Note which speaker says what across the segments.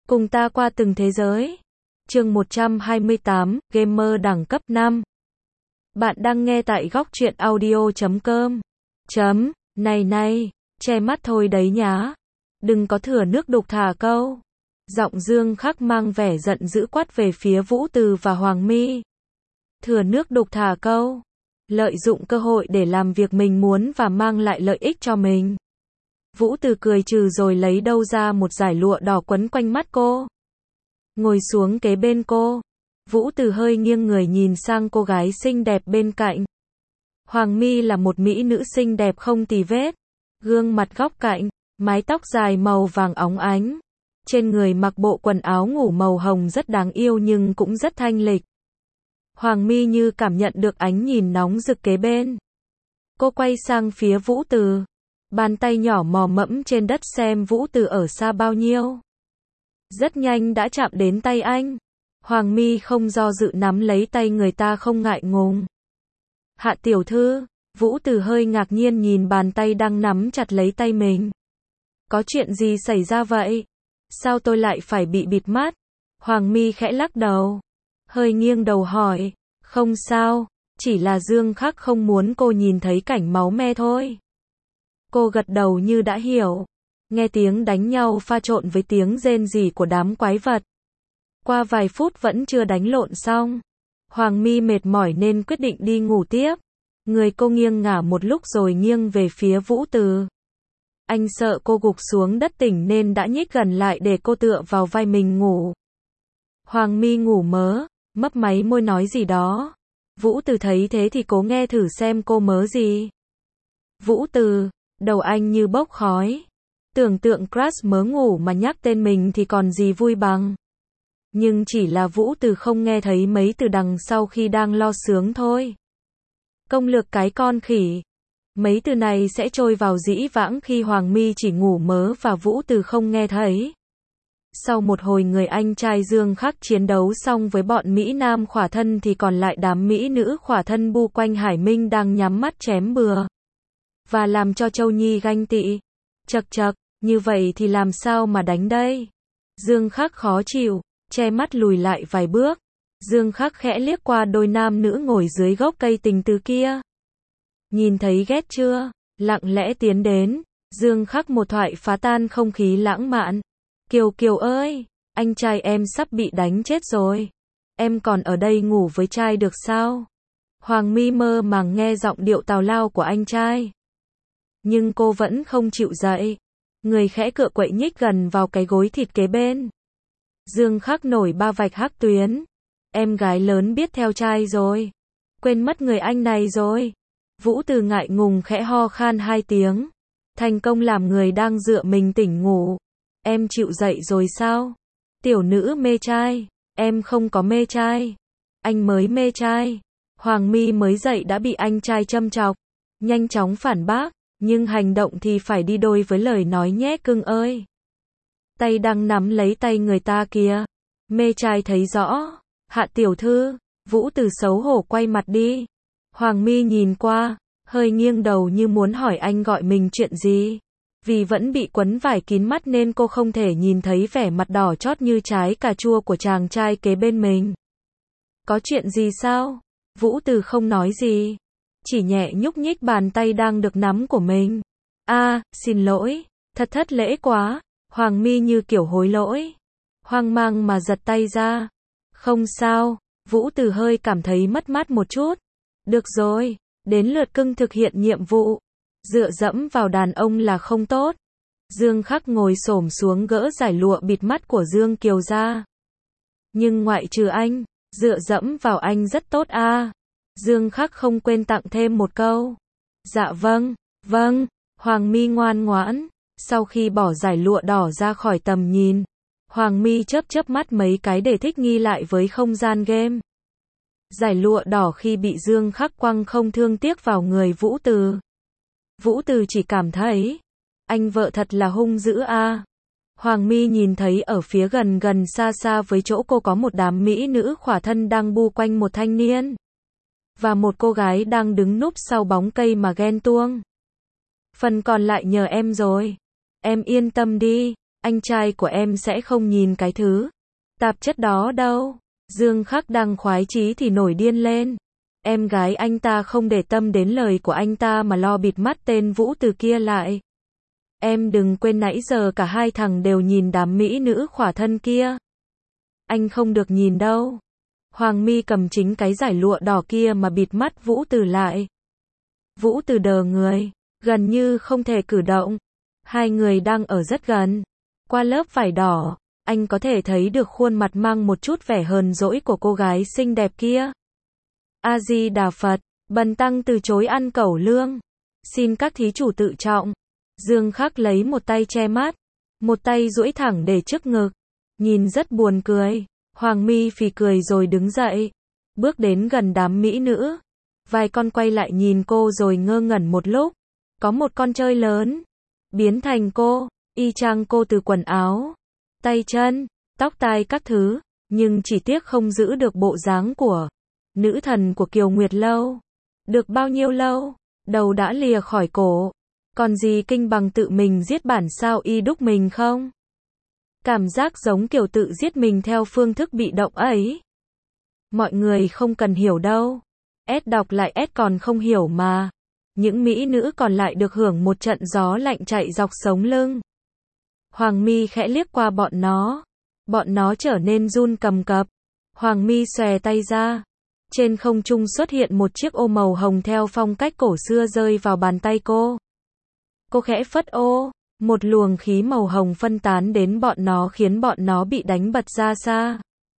Speaker 1: Cùng ta qua từng thế giới. Chương 128, Gamer đẳng cấp 5. Bạn đang nghe tại góc truyện audio.com. Này, che mắt thôi đấy nhá. Đừng có thừa nước đục thả câu. Giọng Dương Khắc mang vẻ giận dữ quát về phía Vũ Từ và Hoàng My. Thừa nước đục thả câu. Lợi dụng cơ hội để làm việc mình muốn và mang lại lợi ích cho mình. Vũ Từ cười trừ rồi lấy đâu ra một dải lụa đỏ quấn quanh mắt cô. Ngồi xuống kế bên cô. Vũ Từ hơi nghiêng người nhìn sang cô gái xinh đẹp bên cạnh. Hoàng My là một mỹ nữ xinh đẹp không tì vết. Gương mặt góc cạnh, mái tóc dài màu vàng óng ánh. Trên người mặc bộ quần áo ngủ màu hồng rất đáng yêu nhưng cũng rất thanh lịch. Hoàng My như cảm nhận được ánh nhìn nóng rực kế bên. Cô quay sang phía Vũ Từ. Bàn tay nhỏ mò mẫm trên đất xem Vũ Từ ở xa bao nhiêu. Rất nhanh đã chạm đến tay anh. Hoàng My không do dự nắm lấy tay người ta không ngại ngùng. Hạ tiểu thư, Vũ Từ hơi ngạc nhiên nhìn bàn tay đang nắm chặt lấy tay mình. Có chuyện gì xảy ra vậy? Sao tôi lại phải bị bịt mắt? Hoàng My khẽ lắc đầu. Hơi nghiêng đầu hỏi. Không sao, chỉ là Dương Khắc không muốn cô nhìn thấy cảnh máu me thôi. Cô gật đầu như đã hiểu. Nghe tiếng đánh nhau pha trộn với tiếng rên rỉ của đám quái vật. Qua vài phút vẫn chưa đánh lộn xong. Hoàng My mệt mỏi nên quyết định đi ngủ tiếp. Người cô nghiêng ngả một lúc rồi nghiêng về phía Vũ Từ. Anh sợ cô gục xuống đất tỉnh nên đã nhích gần lại để cô tựa vào vai mình ngủ. Hoàng My ngủ mớ, mấp máy môi nói gì đó. Vũ Từ thấy thế thì cố nghe thử xem cô mớ gì. Vũ Từ, đầu anh như bốc khói. Tưởng tượng crush mớ ngủ mà nhắc tên mình thì còn gì vui bằng. Nhưng chỉ là Vũ Từ không nghe thấy mấy từ đằng sau khi đang lo sướng thôi. Công lược cái con khỉ. Mấy từ này sẽ trôi vào dĩ vãng khi Hoàng My chỉ ngủ mớ và Vũ Từ không nghe thấy. Sau một hồi người anh trai Dương Khắc chiến đấu xong với bọn Mỹ Nam khỏa thân thì còn lại đám Mỹ nữ khỏa thân bu quanh Hải Minh đang nhắm mắt chém bừa. Và làm cho Châu Nhi ganh tị. Chậc, như vậy thì làm sao mà đánh đây? Dương Khắc khó chịu, che mắt lùi lại vài bước. Dương Khắc khẽ liếc qua đôi nam nữ ngồi dưới gốc cây tình tứ kia. Nhìn thấy ghét chưa? Lặng lẽ tiến đến. Dương Khắc một thoại phá tan không khí lãng mạn. Kiều ơi, anh trai em sắp bị đánh chết rồi. Em còn ở đây ngủ với trai được sao? Hoàng My mơ màng nghe giọng điệu tào lao của anh trai. Nhưng cô vẫn không chịu dậy. Người khẽ cựa quậy nhích gần vào cái gối thịt kế bên. Dương Khắc nổi ba vạch hắc tuyến. Em gái lớn biết theo trai rồi. Quên mất người anh này rồi. Vũ Từ ngại ngùng khẽ ho khan 2 tiếng. Thành công làm người đang dựa mình tỉnh ngủ. Em chịu dậy rồi sao? Tiểu nữ mê trai. Em không có mê trai. Anh mới mê trai. Hoàng My mới dậy đã bị anh trai châm chọc. Nhanh chóng phản bác. Nhưng hành động thì phải đi đôi với lời nói nhé cưng ơi. Tay đang nắm lấy tay người ta kìa. Mê trai thấy rõ. Hạ tiểu thư. Vũ Từ xấu hổ quay mặt đi. Hoàng My nhìn qua. Hơi nghiêng đầu như muốn hỏi anh gọi mình chuyện gì. Vì vẫn bị quấn vải kín mắt nên cô không thể nhìn thấy vẻ mặt đỏ chót như trái cà chua của chàng trai kế bên mình. Có chuyện gì sao? Vũ Từ không nói gì. Chỉ nhẹ nhúc nhích bàn tay đang được nắm của mình. Xin lỗi. Thật thất lễ quá. Hoàng My như kiểu hối lỗi. Hoang mang mà giật tay ra. Không sao. Vũ Từ hơi cảm thấy mất mát một chút. Được rồi. Đến lượt cưng thực hiện nhiệm vụ. Dựa dẫm vào đàn ông là không tốt. Dương Khắc ngồi xổm xuống gỡ dải lụa bịt mắt của Dương Kiều ra. Nhưng ngoại trừ anh, dựa dẫm vào anh rất tốt à. Dương Khắc không quên tặng thêm một câu. Dạ vâng. Hoàng My ngoan ngoãn. Sau khi bỏ dải lụa đỏ ra khỏi tầm nhìn, Hoàng My chớp mắt mấy cái để thích nghi lại với không gian game. Dải lụa đỏ khi bị Dương Khắc quăng không thương tiếc vào người Vũ Từ. Vũ Từ chỉ cảm thấy, anh vợ thật là hung dữ à. Hoàng My nhìn thấy ở phía gần xa với chỗ cô có một đám mỹ nữ khỏa thân đang bu quanh một thanh niên. Và một cô gái đang đứng núp sau bóng cây mà ghen tuông. Phần còn lại nhờ em rồi. Em yên tâm đi. anh trai của em sẽ không nhìn cái thứ tạp chất đó đâu. Dương Khắc đang khoái chí thì nổi điên lên. Em gái anh ta không để tâm đến lời của anh ta mà lo bịt mắt tên Vũ Từ kia lại. Em đừng quên nãy giờ cả hai thằng đều nhìn đám mỹ nữ khỏa thân kia. Anh không được nhìn đâu. Hoàng My cầm chính cái dải lụa đỏ kia mà bịt mắt Vũ Từ lại. Vũ Từ đờ người, gần như không thể cử động. Hai người đang ở rất gần. Qua lớp vải đỏ, anh có thể thấy được khuôn mặt mang một chút vẻ hờn dỗi của cô gái xinh đẹp kia. A Di Đà Phật, bần tăng từ chối ăn cẩu lương. Xin các thí chủ tự trọng. Dương Khắc lấy một tay che mắt, một tay duỗi thẳng để trước ngực, nhìn rất buồn cười. Hoàng My phì cười rồi đứng dậy, bước đến gần đám mỹ nữ. Vài con quay lại nhìn cô rồi ngơ ngẩn một lúc. Có một con chơi lớn, biến thành cô, y chang cô từ quần áo, tay chân, tóc tai các thứ, nhưng chỉ tiếc không giữ được bộ dáng của nữ thần của Kiều Nguyệt Lâu. Được bao nhiêu lâu, đầu đã lìa khỏi cổ, còn gì kinh bằng tự mình giết bản sao y đúc mình không? Cảm giác giống kiểu tự giết mình theo phương thức bị động ấy. Mọi người không cần hiểu đâu. S đọc lại S còn không hiểu mà. Những mỹ nữ còn lại được hưởng một trận gió lạnh chạy dọc sống lưng. Hoàng My khẽ liếc qua bọn nó. Bọn nó trở nên run cầm cập. Hoàng My xòe tay ra. Trên không trung xuất hiện một chiếc ô màu hồng theo phong cách cổ xưa rơi vào bàn tay cô. Cô khẽ phất ô. Một luồng khí màu hồng phân tán đến bọn nó khiến bọn nó bị đánh bật ra xa.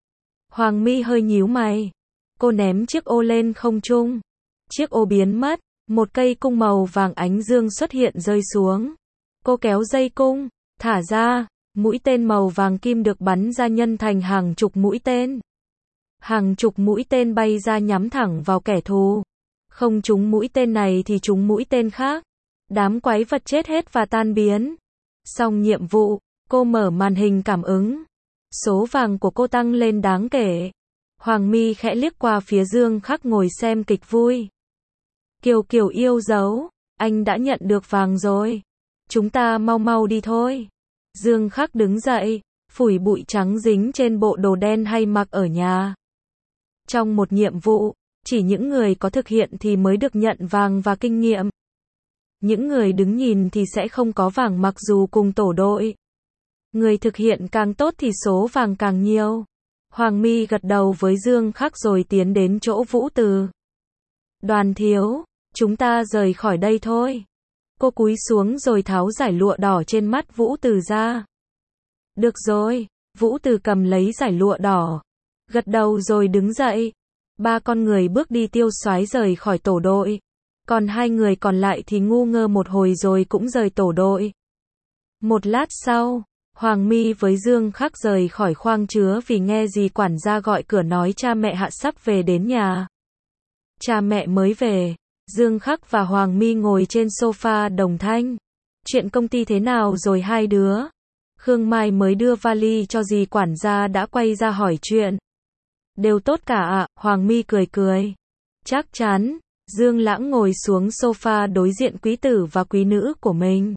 Speaker 1: Hoàng My hơi nhíu mày. Cô ném chiếc ô lên không trung. Chiếc ô biến mất. Một cây cung màu vàng ánh dương xuất hiện rơi xuống. Cô kéo dây cung, thả ra. Mũi tên màu vàng kim được bắn ra nhân thành hàng chục mũi tên. Hàng chục mũi tên bay ra nhắm thẳng vào kẻ thù. Không trúng mũi tên này thì trúng mũi tên khác. Đám quái vật chết hết và tan biến. Xong nhiệm vụ, cô mở màn hình cảm ứng. Số vàng của cô tăng lên đáng kể. Hoàng My khẽ liếc qua phía Dương Khắc ngồi xem kịch vui. Kiều Kiều yêu dấu, anh đã nhận được vàng rồi. Chúng ta mau mau đi thôi. Dương Khắc đứng dậy, phủi bụi trắng dính trên bộ đồ đen hay mặc ở nhà. Trong một nhiệm vụ, chỉ những người có thực hiện thì mới được nhận vàng và kinh nghiệm. Những người đứng nhìn thì sẽ không có vàng mặc dù cùng tổ đội. Người thực hiện càng tốt thì số vàng càng nhiều. Hoàng My gật đầu với Dương Khắc rồi tiến đến chỗ Vũ Từ. Đoàn thiếu, chúng ta rời khỏi đây thôi. Cô cúi xuống rồi tháo dải lụa đỏ trên mắt Vũ Từ ra. Được rồi, Vũ Từ cầm lấy dải lụa đỏ. Gật đầu rồi đứng dậy. Ba con người bước đi tiêu xoái rời khỏi tổ đội. Còn hai người còn lại thì ngu ngơ một hồi rồi cũng rời tổ đội. Một lát sau, Hoàng My với Dương Khắc rời khỏi khoang chứa vì nghe dì quản gia gọi cửa nói cha mẹ Hạ sắp về đến nhà. Cha mẹ mới về, Dương Khắc và Hoàng My ngồi trên sofa đồng thanh. Chuyện công ty thế nào rồi hai đứa? Khương Mai mới đưa vali cho dì quản gia đã quay ra hỏi chuyện. Đều tốt cả ạ, Hoàng My cười cười. Chắc chắn. Dương Lãng ngồi xuống sofa đối diện quý tử và quý nữ của mình.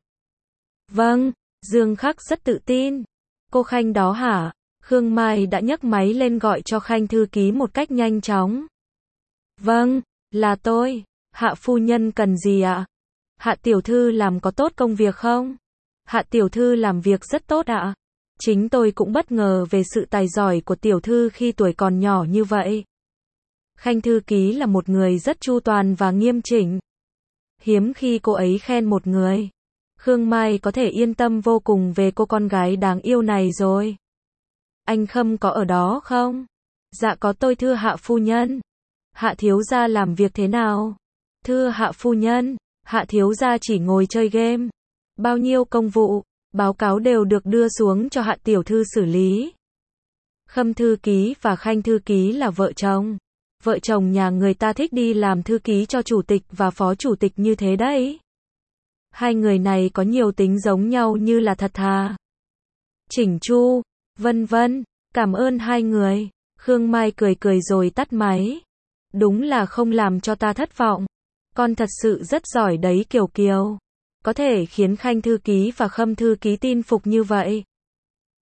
Speaker 1: Vâng, Dương Khắc rất tự tin. Cô Khanh đó hả? Khương Mai đã nhấc máy lên gọi cho Khanh thư ký một cách nhanh chóng. Vâng, là tôi. Hạ phu nhân cần gì ạ? Hạ tiểu thư làm có tốt công việc không? Hạ tiểu thư làm việc rất tốt ạ. Chính tôi cũng bất ngờ về sự tài giỏi của tiểu thư khi tuổi còn nhỏ như vậy. Khanh thư ký là một người rất chu toàn và nghiêm chỉnh. Hiếm khi cô ấy khen một người. Khương Mai có thể yên tâm vô cùng về cô con gái đáng yêu này rồi. Anh Khâm có ở đó không? Dạ có tôi thưa hạ phu nhân. Hạ thiếu gia làm việc thế nào? Thưa hạ phu nhân, hạ thiếu gia chỉ ngồi chơi game. Bao nhiêu công vụ, báo cáo đều được đưa xuống cho hạ tiểu thư xử lý. Khâm thư ký và Khanh thư ký là vợ chồng. Vợ chồng nhà người ta thích đi làm thư ký cho chủ tịch và phó chủ tịch như thế đấy. Hai người này có nhiều tính giống nhau như là thật thà. Chỉnh chu, vân vân, cảm ơn hai người. Khương Mai cười cười rồi tắt máy. Đúng là không làm cho ta thất vọng. Con thật sự rất giỏi đấy Kiều Kiều. Có thể khiến Khanh thư ký và Khâm thư ký tin phục như vậy.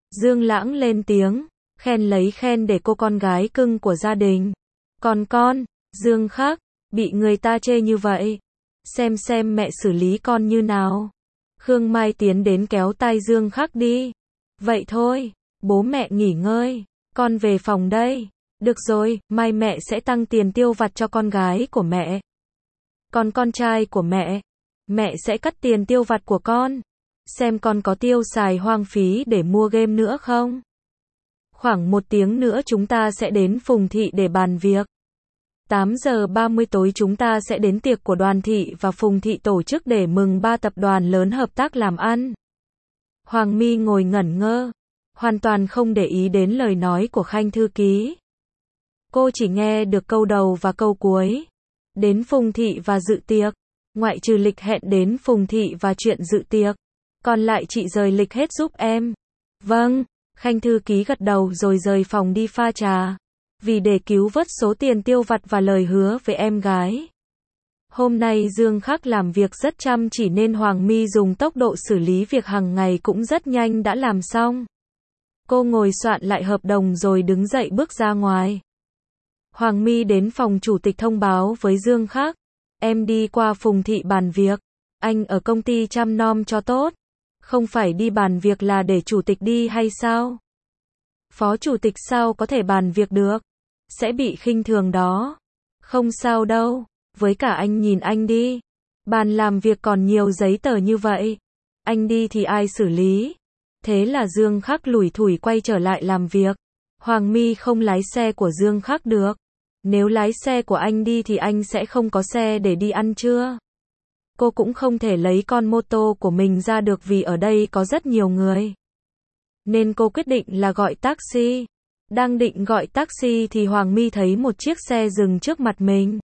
Speaker 1: Dương Lãng lên tiếng, khen lấy khen để cô con gái cưng của gia đình. Còn con, Dương Khắc, bị người ta chê như vậy. Xem mẹ xử lý con như nào. Khương Mai tiến đến kéo tay Dương Khắc đi. Vậy thôi, bố mẹ nghỉ ngơi, con về phòng đây. Được rồi, mai mẹ sẽ tăng tiền tiêu vặt cho con gái của mẹ. Còn con trai của mẹ sẽ cắt tiền tiêu vặt của con. Xem con có tiêu xài hoang phí để mua game nữa không? Khoảng 1 tiếng nữa chúng ta sẽ đến Phùng Thị để bàn việc. 8 giờ 30 tối chúng ta sẽ đến tiệc của Đoàn Thị và Phùng Thị tổ chức để mừng 3 tập đoàn lớn hợp tác làm ăn. Hoàng My ngồi ngẩn ngơ, hoàn toàn không để ý đến lời nói của Khanh thư ký. Cô chỉ nghe được câu đầu và câu cuối. Đến Phùng Thị và dự tiệc. Ngoại trừ lịch hẹn đến Phùng Thị và chuyện dự tiệc. Còn lại chị rời lịch hết giúp em. Vâng, Khanh thư ký gật đầu rồi rời phòng đi pha trà. Vì để cứu vớt số tiền tiêu vặt và lời hứa với em gái. Hôm nay Dương Khắc làm việc rất chăm chỉ nên Hoàng My dùng tốc độ xử lý việc hàng ngày cũng rất nhanh đã làm xong. Cô ngồi soạn lại hợp đồng rồi đứng dậy bước ra ngoài. Hoàng My đến phòng chủ tịch thông báo với Dương Khắc. Em đi qua Phùng Thị bàn việc. Anh ở công ty chăm nom cho tốt. Không phải đi bàn việc là để chủ tịch đi hay sao? Phó chủ tịch sao có thể bàn việc được? Sẽ bị khinh thường đó. Không sao đâu. Với cả anh nhìn anh đi. Bàn làm việc còn nhiều giấy tờ như vậy. Anh đi thì ai xử lý? Thế là Dương Khắc lủi thủi quay trở lại làm việc. Hoàng My không lái xe của Dương Khắc được. Nếu lái xe của anh đi thì anh sẽ không có xe để đi ăn trưa. Cô cũng không thể lấy con mô tô của mình ra được vì ở đây có rất nhiều người. Nên cô quyết định là gọi taxi. Đang định gọi taxi thì Hoàng My thấy một chiếc xe dừng trước mặt mình.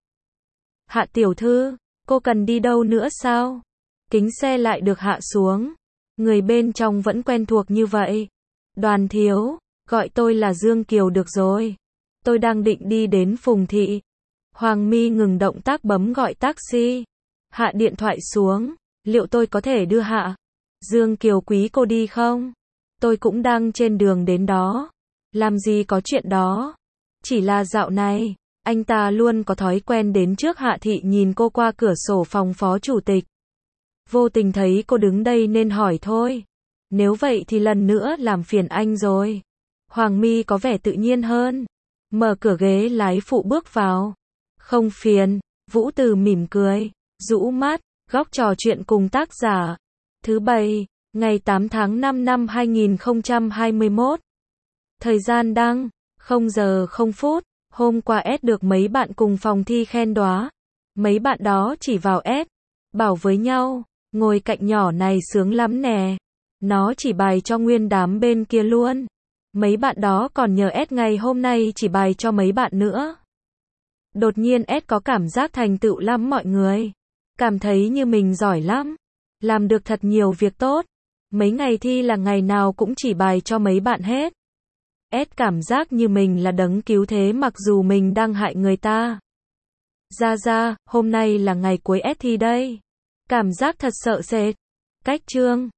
Speaker 1: Hạ tiểu thư, cô cần đi đâu nữa sao? Kính xe lại được hạ xuống. Người bên trong vẫn quen thuộc như vậy. Đoàn thiếu, gọi tôi là Dương Kiều được rồi. Tôi đang định đi đến Phùng Thị. Hoàng My ngừng động tác bấm gọi taxi. Hạ điện thoại xuống. Liệu tôi có thể đưa Hạ Dương Kiều quý cô đi không? Tôi cũng đang trên đường đến đó. Làm gì có chuyện đó. Chỉ là dạo này, anh ta luôn có thói quen đến trước Hạ Thị nhìn cô qua cửa sổ phòng phó chủ tịch. Vô tình thấy cô đứng đây nên hỏi thôi. Nếu vậy thì lần nữa làm phiền anh rồi. Hoàng My có vẻ tự nhiên hơn. Mở cửa ghế lái phụ bước vào. Không phiền. Vũ Từ mỉm cười. Rũ mắt. Góc trò chuyện cùng tác giả. Thứ Bảy, ngày 8 tháng 5 năm 2021. Thời gian đăng. 0 giờ 0 phút. Hôm qua S được mấy bạn cùng phòng thi khen đóa. Mấy bạn đó chỉ vào S. Bảo với nhau. Ngồi cạnh nhỏ này sướng lắm nè. Nó chỉ bài cho nguyên đám bên kia luôn. Mấy bạn đó còn nhờ S ngày hôm nay chỉ bài cho mấy bạn nữa. Đột nhiên S có cảm giác thành tựu lắm mọi người. Cảm thấy như mình giỏi lắm. Làm được thật nhiều việc tốt. Mấy ngày thi là ngày nào cũng chỉ bài cho mấy bạn hết. S cảm giác như mình là đấng cứu thế mặc dù mình đang hại người ta. Ra, hôm nay là ngày cuối S thi đây. Cảm giác thật sợ sệt. Cách chương.